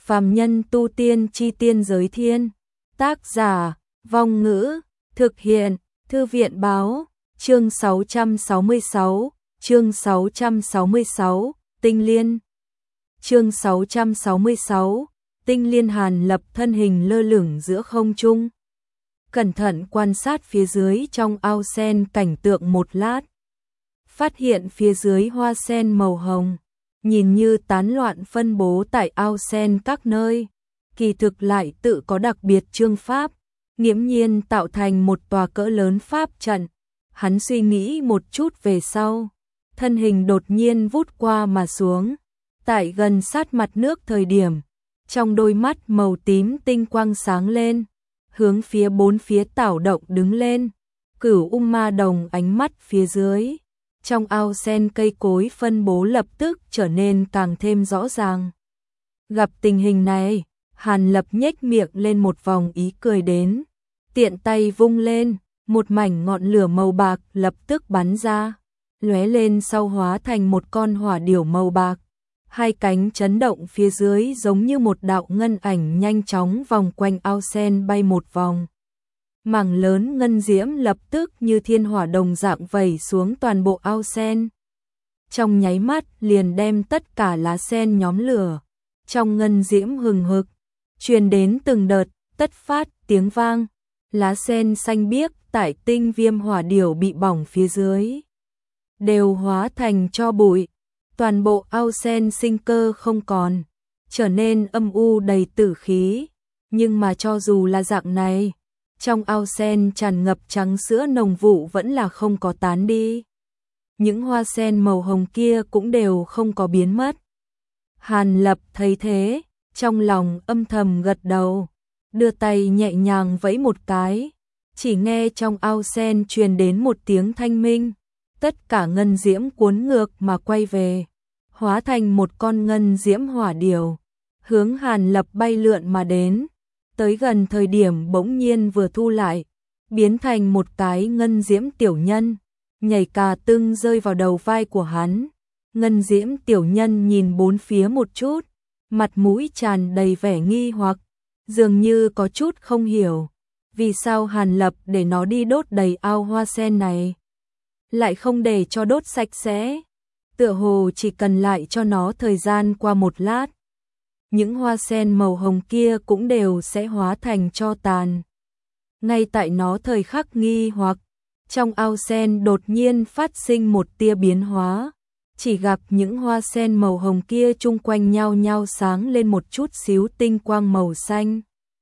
Phàm nhân tu tiên chi tiên giới thiên. Tác giả, Vong Ngữ, thực hiện, Thư viện báo, chương 666, chương 666, Tinh Liên. Chương 666, Tinh Liên. Hàn Lập thân hình lơ lửng giữa không trung. Cẩn thận quan sát phía dưới trong ao sen cảnh tượng một lát. Phát hiện phía dưới hoa sen màu hồng, nhìn như tán loạn phân bố tại ao sen các nơi, kỳ thực lại tự có đặc biệt chương pháp, nghiễm nhiên tạo thành một tòa cỡ lớn pháp trận. Hắn suy nghĩ một chút về sau, thân hình đột nhiên vút qua mà xuống, tại gần sát mặt nước thời điểm, trong đôi mắt màu tím tinh quang sáng lên, hướng phía bốn phía tảo động đứng lên. Cửu ma đồng ánh mắt phía dưới, trong ao sen cây cối phân bố lập tức trở nên càng thêm rõ ràng. Gặp tình hình này, Hàn Lập nhếch miệng lên một vòng ý cười đến, tiện tay vung lên, một mảnh ngọn lửa màu bạc lập tức bắn ra, lóe lên sau hóa thành một con hỏa điểu màu bạc. Hai cánh chấn động phía dưới giống như một đạo ngân ảnh nhanh chóng vòng quanh ao sen bay một vòng. Mảng lớn ngân diễm lập tức như thiên hỏa đồng dạng vẩy xuống toàn bộ ao sen. Trong nháy mắt liền đem tất cả lá sen nhóm lửa. Trong ngân diễm hừng hực, truyền đến từng đợt, tất phát tiếng vang. Lá sen xanh biếc tại tinh viêm hỏa điểu bị bỏng phía dưới đều hóa thành tro bụi. Toàn bộ ao sen sinh cơ không còn, trở nên âm u đầy tử khí. Nhưng mà cho dù là dạng này, trong ao sen tràn ngập trắng sữa nồng vụ vẫn là không có tán đi. Những hoa sen màu hồng kia cũng đều không có biến mất. Hàn Lập thấy thế, trong lòng âm thầm gật đầu, đưa tay nhẹ nhàng vẫy một cái, chỉ nghe trong ao sen truyền đến một tiếng thanh minh. Tất cả ngân diễm cuốn ngược mà quay về, hóa thành một con ngân diễm hỏa điểu, hướng Hàn Lập bay lượn mà đến. Tới gần thời điểm bỗng nhiên vừa thu lại, biến thành một cái ngân diễm tiểu nhân, nhảy cà tưng rơi vào đầu vai của hắn. Ngân diễm tiểu nhân nhìn bốn phía một chút, mặt mũi tràn đầy vẻ nghi hoặc, dường như có chút không hiểu, vì sao Hàn Lập để nó đi đốt đầy ao hoa sen này, lại không để cho đốt sạch sẽ, tựa hồ chỉ cần lại cho nó thời gian qua một lát, những hoa sen màu hồng kia cũng đều sẽ hóa thành tro tàn. Ngay tại nó thời khắc nghi hoặc, trong ao sen đột nhiên phát sinh một tia biến hóa, chỉ gặp những hoa sen màu hồng kia chung quanh nhau nhau sáng lên một chút xíu tinh quang màu xanh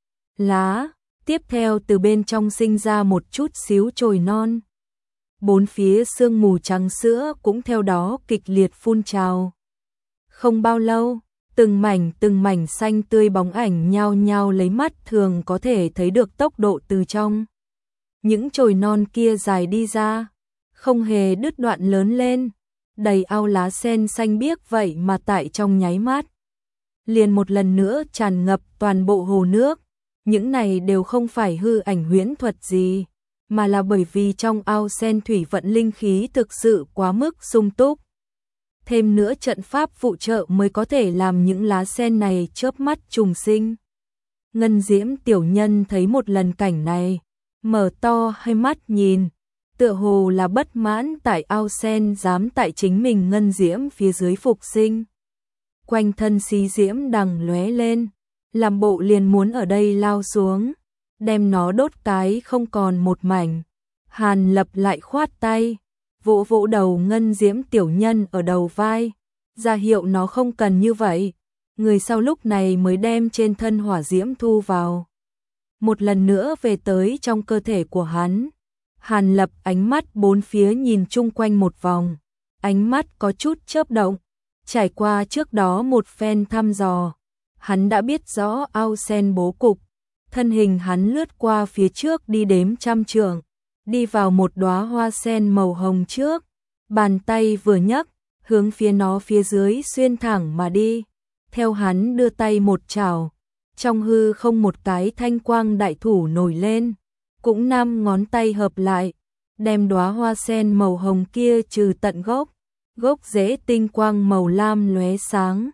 lá, tiếp theo từ bên trong sinh ra một chút xíu chồi non. Bốn phía sương mù trắng sữa cũng theo đó kịch liệt phun trào. Không bao lâu, từng mảnh xanh tươi bóng ảnh nhao nhao lấy mắt thường có thể thấy được tốc độ từ trong những chồi non kia dài đi ra, không hề đứt đoạn lớn lên, đầy ao lá sen xanh biếc vậy mà tại trong nháy mắt liền một lần nữa tràn ngập toàn bộ hồ nước. Những này đều không phải hư ảnh huyễn thuật gì, mà là bởi vì trong ao sen thủy vận linh khí thực sự quá mức sung túc. Thêm nữa trận pháp phụ trợ mới có thể làm những lá sen này chớp mắt trùng sinh. Ngân diễm tiểu nhân thấy một lần cảnh này, mở to hai mắt nhìn, tựa hồ là bất mãn tại ao sen dám tại chính mình ngân diễm phía dưới phục sinh. Quanh thân xí diễm đằng lóe lên, làm bộ liền muốn ở đây lao xuống, đem nó đốt cái không còn một mảnh. Hàn Lập lại khoát tay, vỗ vỗ đầu ngân diễm tiểu nhân ở đầu vai, ra hiệu nó không cần như vậy. Người sau lúc này mới đem trên thân hỏa diễm thu vào, một lần nữa về tới trong cơ thể của hắn. Hàn Lập ánh mắt bốn phía nhìn chung quanh một vòng, ánh mắt có chút chớp động. Trải qua trước đó một phen thăm dò, hắn đã biết rõ ao sen bố cục. Thân hình hắn lướt qua phía trước đi đếm trăm trượng, đi vào một đóa hoa sen màu hồng trước, bàn tay vừa nhấc, hướng phía nó phía dưới xuyên thẳng mà đi. Theo hắn đưa tay một chảo, trong hư không một cái thanh quang đại thủ nổi lên, cũng 5 ngón tay hợp lại, đem đóa hoa sen màu hồng kia trừ tận gốc. Gốc rễ tinh quang màu lam lóe sáng,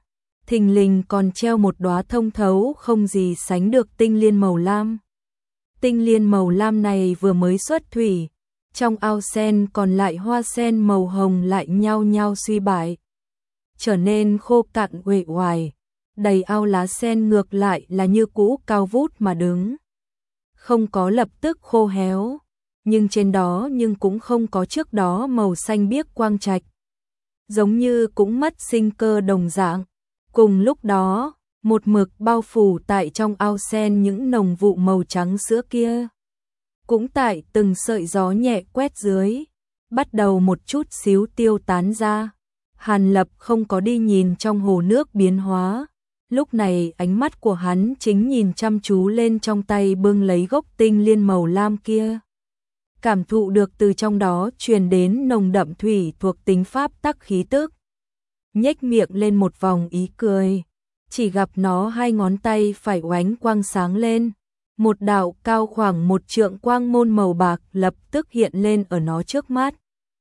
thình lình còn treo một đóa thông thấu không gì sánh được tinh liên màu lam. Tinh liên màu lam này vừa mới xuất thủy, trong ao sen còn lại hoa sen màu hồng lại nhao nhao suy bại, trở nên khô cạn uể oải, đầy ao lá sen ngược lại là như cũ cao vút mà đứng. Không có lập tức khô héo, nhưng trên đó cũng không có trước đó màu xanh biếc quang trạch, giống như cũng mất sinh cơ đồng dạng. Cùng lúc đó, một mực bao phủ tại trong ao sen những nồng vụ màu trắng sữa kia, cũng tại từng sợi gió nhẹ quét dưới, bắt đầu một chút xíu tiêu tán ra. Hàn Lập không có đi nhìn trong hồ nước biến hóa, lúc này ánh mắt của hắn chính nhìn chăm chú lên trong tay bưng lấy gốc tinh liên màu lam kia. Cảm thụ được từ trong đó truyền đến nồng đậm thủy thuộc tính pháp tắc khí tức. Nhếch miệng lên một vòng ý cười, chỉ gặp nó hai ngón tay phải oánh quang sáng lên. Một đạo cao khoảng 1 trượng quang môn màu bạc lập tức hiện lên ở nó trước mắt.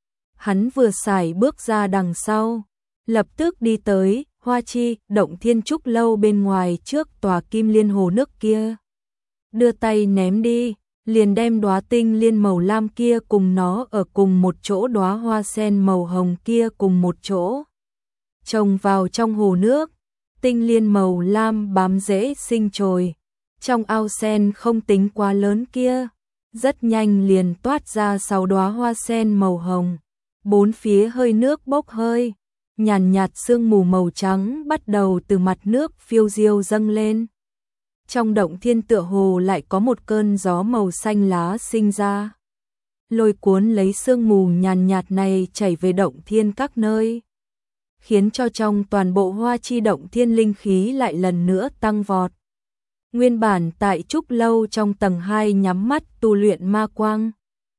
Hắn vừa xài bước ra đằng sau, lập tức đi tới Hoa Chi động thiên trúc lâu bên ngoài trước tòa kim liên hồ nước kia. Đưa tay ném đi, liền đem đóa tinh liên màu lam kia cùng nó ở cùng một chỗ, đóa hoa sen màu hồng kia cùng một chỗ, trồng vào trong hồ nước. Tinh liên màu lam bám rễ sinh trồi trong ao sen không tính quá lớn kia, rất nhanh liền toát ra 6 đóa hoa sen màu hồng. Bốn phía hơi nước bốc hơi, nhàn nhạt sương mù màu trắng bắt đầu từ mặt nước phiêu diêu dâng lên. Trong động thiên tựa hồ lại có một cơn gió màu xanh lá sinh ra, lôi cuốn lấy sương mù nhàn nhạt này chảy về động thiên các nơi, khiến cho trong toàn bộ Hoa Chi động thiên linh khí lại lần nữa tăng vọt. Nguyên bản tại trúc lâu trong tầng 2 nhắm mắt tu luyện ma quang,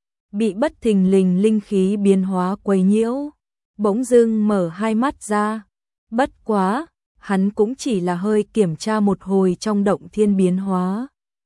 bị bất thình lình linh khí biến hóa quấy nhiễu, bỗng dưng mở hai mắt ra. Bất quá, hắn cũng chỉ là hơi kiểm tra một hồi trong động thiên biến hóa,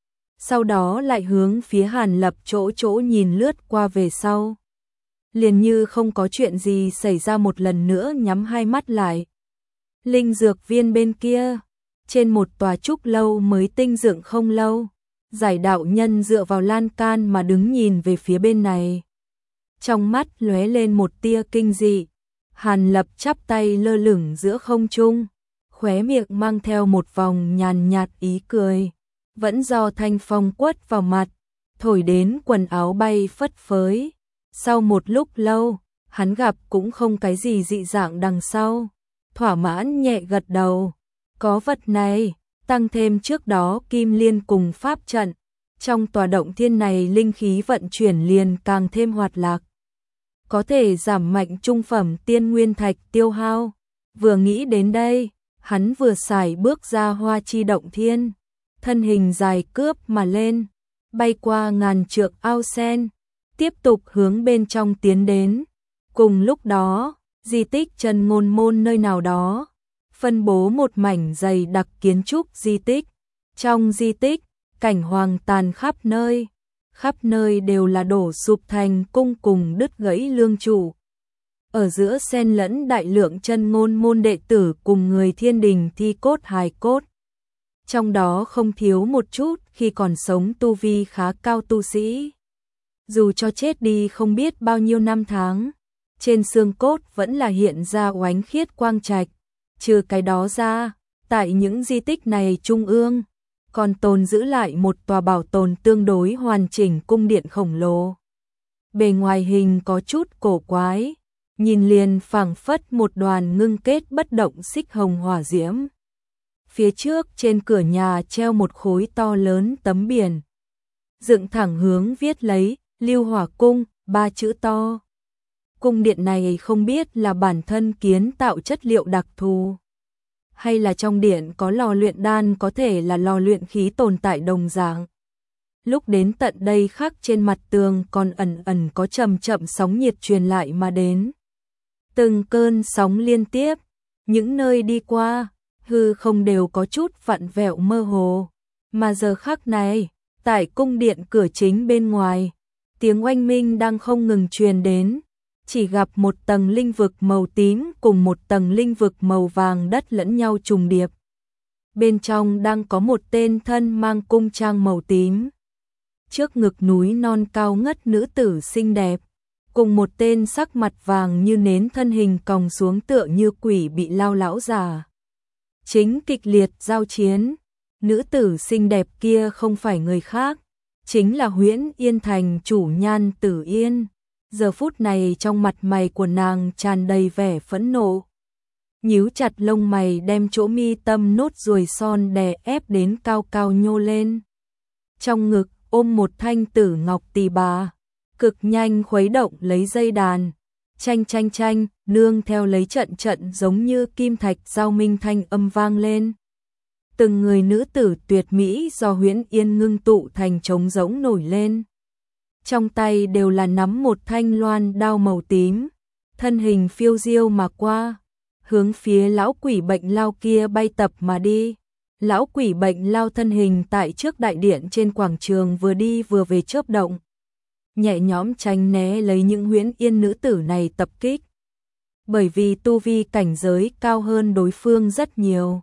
sau đó lại hướng phía Hàn Lập chỗ nhìn lướt qua về sau, liền như không có chuyện gì xảy ra một lần nữa nhắm hai mắt lại. Linh dược viên bên kia, trên một tòa trúc lâu mới tinh dựng không lâu, Giải đạo nhân dựa vào lan can mà đứng nhìn về phía bên này. Trong mắt lóe lên một tia kinh dị, Hàn Lập chắp tay lơ lửng giữa không trung, khóe miệng mang theo một vòng nhàn nhạt ý cười, vẫn do thanh phong quất vào mặt, thổi đến quần áo bay phất phới. Sau một lúc lâu, hắn gặp cũng không cái gì dị dạng đằng sau, thỏa mãn nhẹ gật đầu. Có vật này, tăng thêm trước đó kim liên cùng pháp trận, trong tòa động thiên này linh khí vận chuyển liền càng thêm hoạt lạc, có thể giảm mạnh trung phẩm tiên nguyên thạch tiêu hao. Vừa nghĩ đến đây, hắn vừa xài bước ra Hoa Chi động thiên, thân hình dài cướp mà lên, bay qua ngàn trượng ao sen, tiếp tục hướng bên trong tiến đến. Cùng lúc đó, di tích Chân Ngôn Môn nơi nào đó, phân bố một mảnh dày đặc kiến trúc di tích. Trong di tích, cảnh hoàng tàn khắp nơi đều là đổ sụp thành cung cùng đứt gãy lương trụ. Ở giữa xen lẫn đại lượng Chân Ngôn Môn đệ tử cùng người thiên đình thi cốt hài cốt. Trong đó không thiếu một chút khi còn sống tu vi khá cao tu sĩ. Dù cho chết đi không biết bao nhiêu năm tháng, trên xương cốt vẫn là hiện ra oánh khiết quang trạch. Trừ cái đó ra, tại những di tích này trung ương, còn tồn giữ lại một tòa bảo tồn tương đối hoàn chỉnh cung điện khổng lồ. Bề ngoài hình có chút cổ quái, nhìn liền phảng phất một đoàn ngưng kết bất động xích hồng hỏa diễm. Phía trước trên cửa nhà treo một khối to lớn tấm biển, dựng thẳng hướng viết lấy Lưu Hỏa Cung 3 chữ to. Cung điện này không biết là bản thân kiến tạo chất liệu đặc thù, hay là trong điện có lò luyện đan, có thể là lò luyện khí tồn tại đồng dạng. Lúc đến tận đây khắc trên mặt tường còn ẩn có chậm sóng nhiệt truyền lại mà đến. Từng cơn sóng liên tiếp, những nơi đi qua, hư không đều có chút vặn vẹo mơ hồ. Mà giờ khắc này, tại cung điện cửa chính bên ngoài, tiếng oanh minh đang không ngừng truyền đến. chỉ gặp một tầng linh vực màu tím cùng một tầng linh vực màu vàng đất lẫn nhau trùng điệp. Bên trong đang có một tên thân mang cung trang màu tím. Trước ngực núi non cao ngất nữ tử xinh đẹp, cùng một tên sắc mặt vàng như nến thân hình còng xuống tựa như quỷ bị lao lão già. Chính kịch liệt giao chiến, nữ tử xinh đẹp kia không phải người khác, chính là Huyễn Yên Thành chủ Nhan Tử Yên. Giờ phút này trong mặt mày của nàng tràn đầy vẻ phẫn nộ. Nhíu chặt lông mày đem chỗ mi tâm nốt ruồi son đè ép đến cao cao nhô lên. Trong ngực ôm một thanh tử ngọc tỳ bà, cực nhanh khuấy động lấy dây đàn. Chanh chanh chanh, nương theo lấy trận trận giống như kim thạch giao minh thanh âm vang lên. Từng người nữ tử tuyệt mỹ do Huyễn Yên ngưng tụ thành trống rỗng nổi lên. Trong tay đều là nắm một thanh loan đao màu tím, thân hình phiêu diêu mà qua, hướng phía lão quỷ bệnh lao kia bay tập mà đi. Lão quỷ bệnh lao thân hình tại trước đại điện trên quảng trường vừa đi vừa về chớp động, nhẹ nhõm tránh né lấy những Huyễn Yên nữ tử này tập kích. Bởi vì tu vi cảnh giới cao hơn đối phương rất nhiều,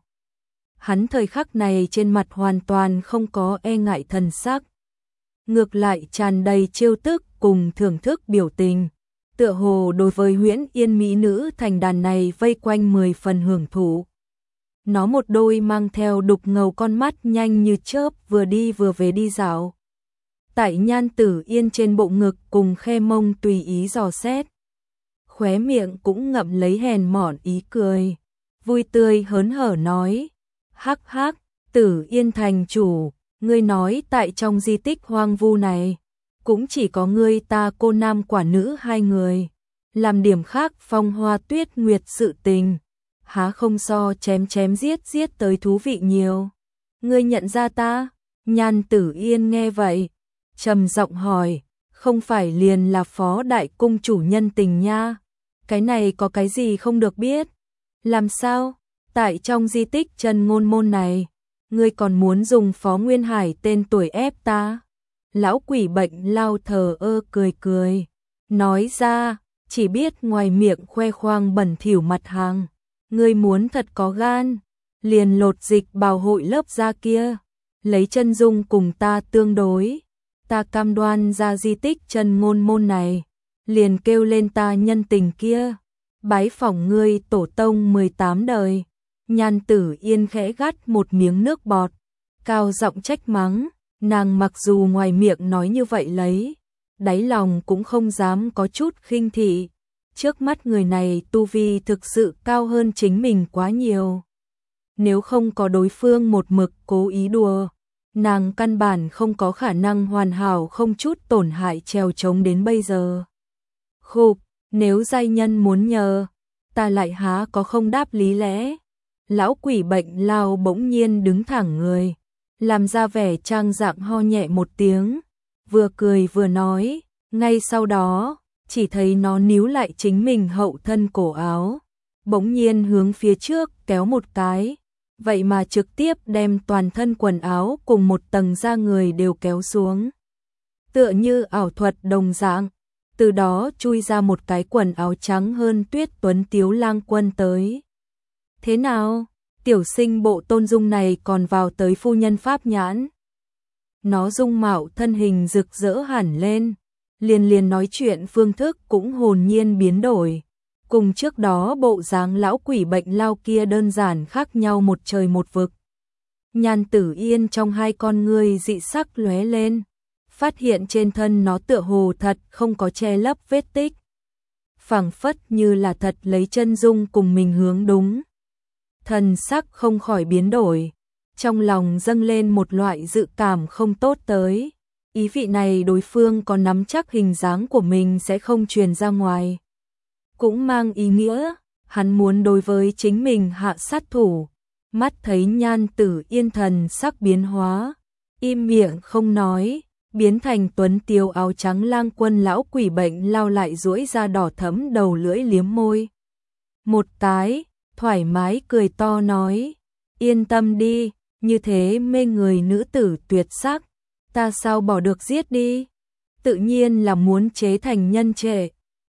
hắn thời khắc này trên mặt hoàn toàn không có e ngại thần sắc, ngược lại tràn đầy trêu tức cùng thưởng thức biểu tình, tựa hồ đối với Huyễn Yên mỹ nữ thành đàn này vây quanh 10 phần hưởng thụ. Nó một đôi mang theo đục ngầu con mắt nhanh như chớp vừa đi vừa về đi dạo. Tại Nhan Tử Yên trên bộ ngực cùng khe mông tùy ý dò xét. Khóe miệng cũng ngậm lấy hèn mọn ý cười. Vui tươi hớn hở nói. Hắc hắc, Tử Yên thành chủ, ngươi nói tại trong di tích hoang vu này, cũng chỉ có ngươi ta cô nam quả nữ hai người. Làm điểm khác phong hoa tuyết nguyệt sự tình, há không so chém chém giết giết tới thú vị nhiều. Ngươi nhận ra ta? Nhan Tử Yên nghe vậy, trầm giọng hỏi, không phải liền là phó đại cung chủ nhân tình nha? Cái này có cái gì không được biết? Làm sao? Tại trong di tích Chân Ngôn môn này, ngươi còn muốn dùng Phó Nguyên Hải tên tuổi ép ta? Lão quỷ bệnh lao thờ ơ cười cười, nói ra, chỉ biết ngoài miệng khoe khoang bẩn thỉu mặt hàng. Ngươi muốn thật có gan, liền lột dịch bào hội lớp da kia, lấy chân dung cùng ta tương đối. Ta cam đoan ra di tích Chân Ngôn môn này, liền kêu lên ta nhân tình kia, bái phỏng ngươi tổ tông 18 đời. Nhan Tử Yên khẽ gắt một miếng nước bọt, cao giọng trách mắng, nàng mặc dù ngoài miệng nói như vậy lấy, đáy lòng cũng không dám có chút khinh thị. Trước mắt người này tu vi thực sự cao hơn chính mình quá nhiều. Nếu không có đối phương một mực cố ý đùa, nàng căn bản không có khả năng hoàn hảo không chút tổn hại trèo trống đến bây giờ. Khục, nếu giai nhân muốn nhờ, ta lại há có không đáp lý lẽ. Lão quỷ bệnh lao bỗng nhiên đứng thẳng người, làm ra vẻ trang dạng ho nhẹ một tiếng, vừa cười vừa nói, ngay sau đó, chỉ thấy nó níu lại chính mình hậu thân cổ áo, bỗng nhiên hướng phía trước kéo một cái, vậy mà trực tiếp đem toàn thân quần áo cùng một tầng da người đều kéo xuống. Tựa như ảo thuật đồng dạng, từ đó chui ra một cái quần áo trắng hơn tuyết tuấn tiếu lang quân tới. Thế nào, tiểu sinh bộ tôn dung này còn vào tới phu nhân pháp nhãn. Nó dung mạo thân hình rực rỡ hẳn lên, liền nói chuyện phương thức cũng hồn nhiên biến đổi. Cùng trước đó bộ dáng lão quỷ bệnh lao kia đơn giản khác nhau một trời một vực. Nhan Tử Yên trong hai con ngươi dị sắc lóe lên, phát hiện trên thân nó tựa hồ thật không có che lấp vết tích. Phảng phất như là thật lấy chân dung cùng mình hướng đúng. Thần sắc không khỏi biến đổi, trong lòng dâng lên một loại dự cảm không tốt tới. Ý vị này đối phương có nắm chắc hình dáng của mình sẽ không truyền ra ngoài. Cũng mang ý nghĩa, hắn muốn đối với chính mình hạ sát thủ. Mắt thấy Nhan Tử Yên thần sắc biến hóa, im miệng không nói, biến thành tuấn tiếu áo trắng lang quân lão quỷ bệnh lao lại duỗi ra đỏ thẫm đầu lưỡi liếm môi. Một cái, thoải mái cười to nói, yên tâm đi, như thế mê người nữ tử tuyệt sắc, ta sao bỏ được giết đi, tự nhiên là muốn chế thành nhân trệ.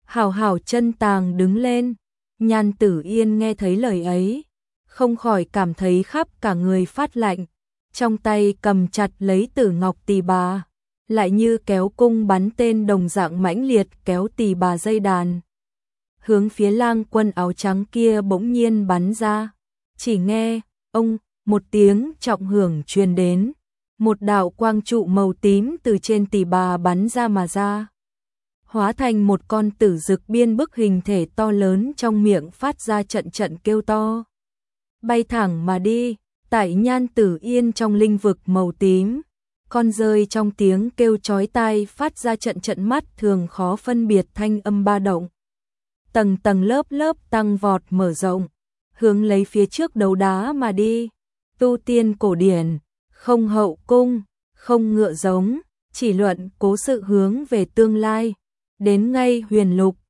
hảo hảo chân tàng đứng lên. Nhan Tử Yên nghe thấy lời ấy, không khỏi cảm thấy khắp cả người phát lạnh, trong tay cầm chặt lấy Tử Ngọc tỳ bà, lại như kéo cung bắn tên đồng dạng mãnh liệt kéo tỳ bà dây đàn. Hướng phía Lang Quân áo trắng kia bỗng nhiên bắn ra, chỉ nghe, ông, một tiếng trọng hưởng truyền đến, một đạo quang trụ màu tím từ trên tỳ bà bắn ra mà ra, hóa thành một con tử dực biên bức hình thể to lớn, trong miệng phát ra trận trận kêu to, bay thẳng mà đi. Tại Nhan Tử Yên trong linh vực màu tím, con rơi trong tiếng kêu chói tai phát ra trận trận mắt thường khó phân biệt thanh âm ba động. Tầng tầng lớp lớp tăng vọt mở rộng, hướng lấy phía trước đấu đá mà đi. Tu tiên cổ điển, không hậu cung, không ngựa giống, chỉ luận cố sự hướng về tương lai. Đến ngay huyền lục,